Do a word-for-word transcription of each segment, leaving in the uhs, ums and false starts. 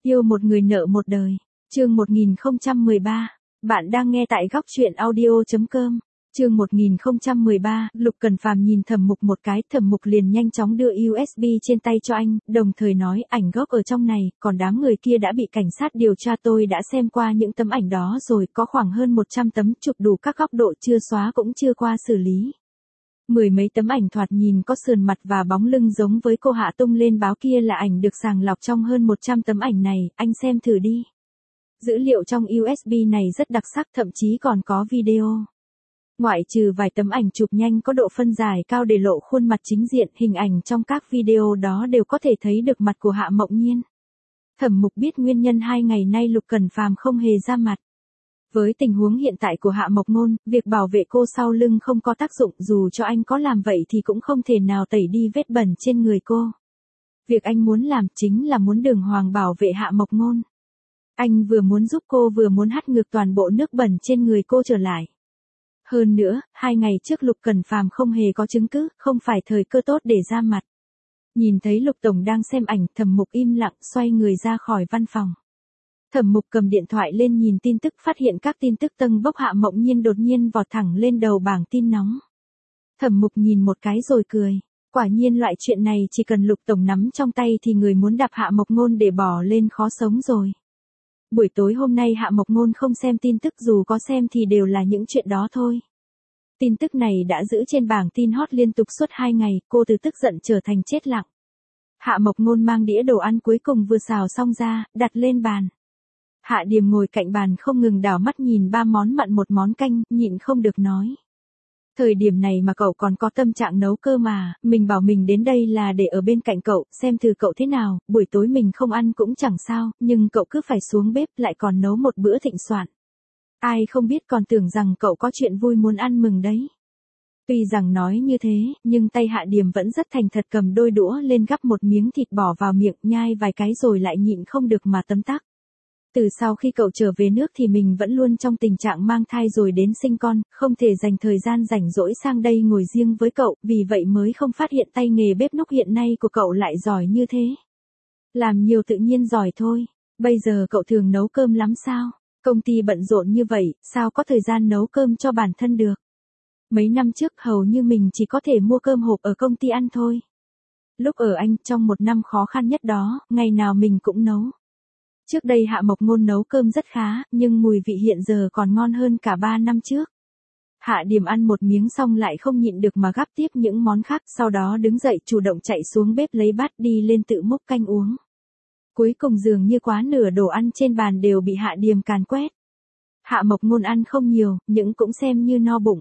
Yêu một người nợ một đời. Chương một nghìn không trăm mười ba. Bạn đang nghe tại góc truyện audio chấm com. Chương một nghìn không trăm mười ba, Lục Cần Phàm nhìn Thẩm Mục một cái, Thẩm Mục liền nhanh chóng đưa u ét bê trên tay cho anh, đồng thời nói ảnh gốc ở trong này, còn đám người kia đã bị cảnh sát điều tra, tôi đã xem qua những tấm ảnh đó rồi, có khoảng hơn một trăm tấm chụp đủ các góc độ, chưa xóa cũng chưa qua xử lý. Mười mấy tấm ảnh thoạt nhìn có sườn mặt và bóng lưng giống với cô Hạ tung lên báo kia là ảnh được sàng lọc trong hơn một trăm tấm ảnh này, anh xem thử đi. Dữ liệu trong u ét bê này rất đặc sắc, thậm chí còn có video. Ngoại trừ vài tấm ảnh chụp nhanh có độ phân giải cao để lộ khuôn mặt chính diện, hình ảnh trong các video đó đều có thể thấy được mặt của Hạ Mộng Nhiên. Thẩm Mục biết nguyên nhân hai ngày nay Lục Cần Phàm không hề ra mặt. Với tình huống hiện tại của Hạ Mộc Ngôn, việc bảo vệ cô sau lưng không có tác dụng, dù cho anh có làm vậy thì cũng không thể nào tẩy đi vết bẩn trên người cô. Việc anh muốn làm chính là muốn đường hoàng bảo vệ Hạ Mộc Ngôn. Anh vừa muốn giúp cô vừa muốn hắt ngược toàn bộ nước bẩn trên người cô trở lại. Hơn nữa, hai ngày trước Lục Cần Phàm không hề có chứng cứ, không phải thời cơ tốt để ra mặt. Nhìn thấy Lục Tổng đang xem ảnh, Thẩm Mục im lặng xoay người ra khỏi văn phòng. Thẩm Mục cầm điện thoại lên nhìn tin tức, phát hiện các tin tức tâng bốc Hạ Mộng Nhiên đột nhiên vọt thẳng lên đầu bảng tin nóng. Thẩm Mục nhìn một cái rồi cười. Quả nhiên loại chuyện này chỉ cần Lục Tổng nắm trong tay thì người muốn đạp Hạ Mộc Ngôn để bỏ lên khó sống rồi. Buổi tối hôm nay Hạ Mộc Ngôn không xem tin tức, dù có xem thì đều là những chuyện đó thôi. Tin tức này đã giữ trên bảng tin hot liên tục suốt hai ngày, cô từ tức giận trở thành chết lặng. Hạ Mộc Ngôn mang đĩa đồ ăn cuối cùng vừa xào xong ra, đặt lên bàn. Hạ Điềm ngồi cạnh bàn không ngừng đảo mắt nhìn ba món mặn một món canh, nhịn không được nói. Thời điểm này mà cậu còn có tâm trạng nấu cơm mà, mình bảo mình đến đây là để ở bên cạnh cậu, xem thử cậu thế nào, buổi tối mình không ăn cũng chẳng sao, nhưng cậu cứ phải xuống bếp lại còn nấu một bữa thịnh soạn. Ai không biết còn tưởng rằng cậu có chuyện vui muốn ăn mừng đấy. Tuy rằng nói như thế, nhưng tay Hạ Điềm vẫn rất thành thật cầm đôi đũa lên gắp một miếng thịt bỏ vào miệng, nhai vài cái rồi lại nhịn không được mà tấm tắc. Từ sau khi cậu trở về nước thì mình vẫn luôn trong tình trạng mang thai rồi đến sinh con, không thể dành thời gian rảnh rỗi sang đây ngồi riêng với cậu, vì vậy mới không phát hiện tay nghề bếp núc hiện nay của cậu lại giỏi như thế. Làm nhiều tự nhiên giỏi thôi, bây giờ cậu thường nấu cơm lắm sao? Công ty bận rộn như vậy, sao có thời gian nấu cơm cho bản thân được? Mấy năm trước hầu như mình chỉ có thể mua cơm hộp ở công ty ăn thôi. Lúc ở Anh, trong một năm khó khăn nhất đó, ngày nào mình cũng nấu. Trước đây Hạ Mộc Ngôn nấu cơm rất khá, nhưng mùi vị hiện giờ còn ngon hơn cả ba năm trước. Hạ Điềm ăn một miếng xong lại không nhịn được mà gắp tiếp những món khác, sau đó đứng dậy chủ động chạy xuống bếp lấy bát đi lên tự múc canh uống. Cuối cùng dường như quá nửa đồ ăn trên bàn đều bị Hạ Điềm càn quét. Hạ Mộc Ngôn ăn không nhiều, nhưng cũng xem như no bụng.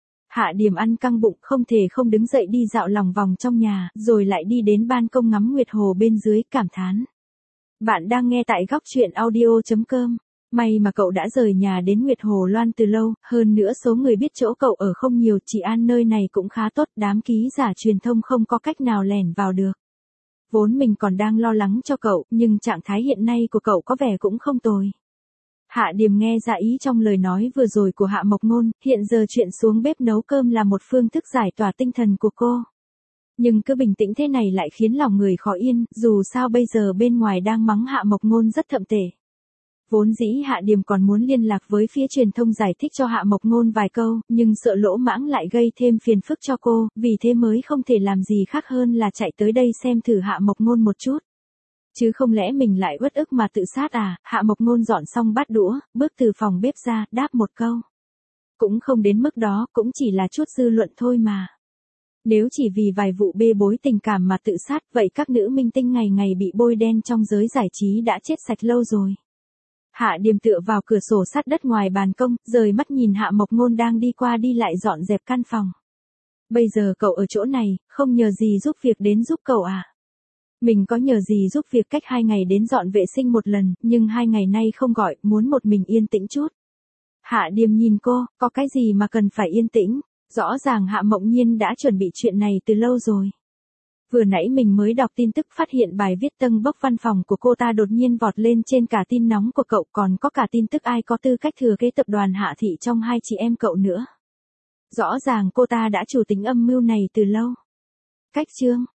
Hạ Điềm ăn căng bụng không thể không đứng dậy đi dạo lòng vòng trong nhà, rồi lại đi đến ban công ngắm nguyệt hồ bên dưới, cảm thán. Bạn đang nghe tại góc truyện audio chấm com. May mà cậu đã rời nhà đến Nguyệt Hồ Loan từ lâu, hơn nữa số người biết chỗ cậu ở không nhiều, Trị an nơi này cũng khá tốt, đám ký giả truyền thông không có cách nào lẻn vào được. Vốn mình còn đang lo lắng cho cậu, nhưng trạng thái hiện nay của cậu có vẻ cũng không tồi. Hạ Điềm nghe ra ý trong lời nói vừa rồi của Hạ Mộc Ngôn, hiện giờ chuyện xuống bếp nấu cơm là một phương thức giải tỏa tinh thần của cô. Nhưng cứ bình tĩnh thế này lại khiến lòng người khó yên, dù sao bây giờ bên ngoài đang mắng Hạ Mộc Ngôn rất thậm tệ. Vốn dĩ Hạ Điềm còn muốn liên lạc với phía truyền thông giải thích cho Hạ Mộc Ngôn vài câu, nhưng sợ lỗ mãng lại gây thêm phiền phức cho cô, vì thế mới không thể làm gì khác hơn là chạy tới đây xem thử Hạ Mộc Ngôn một chút. Chứ không lẽ mình lại uất ức mà tự sát à? Hạ Mộc Ngôn dọn xong bát đũa, bước từ phòng bếp ra, đáp một câu. Cũng không đến mức đó, cũng chỉ là chút dư luận thôi mà. Nếu chỉ vì vài vụ bê bối tình cảm mà tự sát, vậy các nữ minh tinh ngày ngày bị bôi đen trong giới giải trí đã chết sạch lâu rồi. Hạ Điềm tựa vào cửa sổ sát đất ngoài ban công, rời mắt nhìn Hạ Mộc Ngôn đang đi qua đi lại dọn dẹp căn phòng. Bây giờ cậu ở chỗ này, không nhờ gì giúp việc đến giúp cậu à? Mình có nhờ gì giúp việc cách hai ngày đến dọn vệ sinh một lần, nhưng hai ngày nay không gọi, muốn một mình yên tĩnh chút. Hạ Điềm nhìn cô, có cái gì mà cần phải yên tĩnh? Rõ ràng Hạ Mộng Nhiên đã chuẩn bị chuyện này từ lâu rồi. Vừa nãy mình mới đọc tin tức phát hiện bài viết tâng bốc văn phòng của cô ta đột nhiên vọt lên trên cả tin nóng của cậu, còn có cả tin tức ai có tư cách thừa kế tập đoàn Hạ Thị trong hai chị em cậu nữa. Rõ ràng cô ta đã chủ tính âm mưu này từ lâu. Cách chương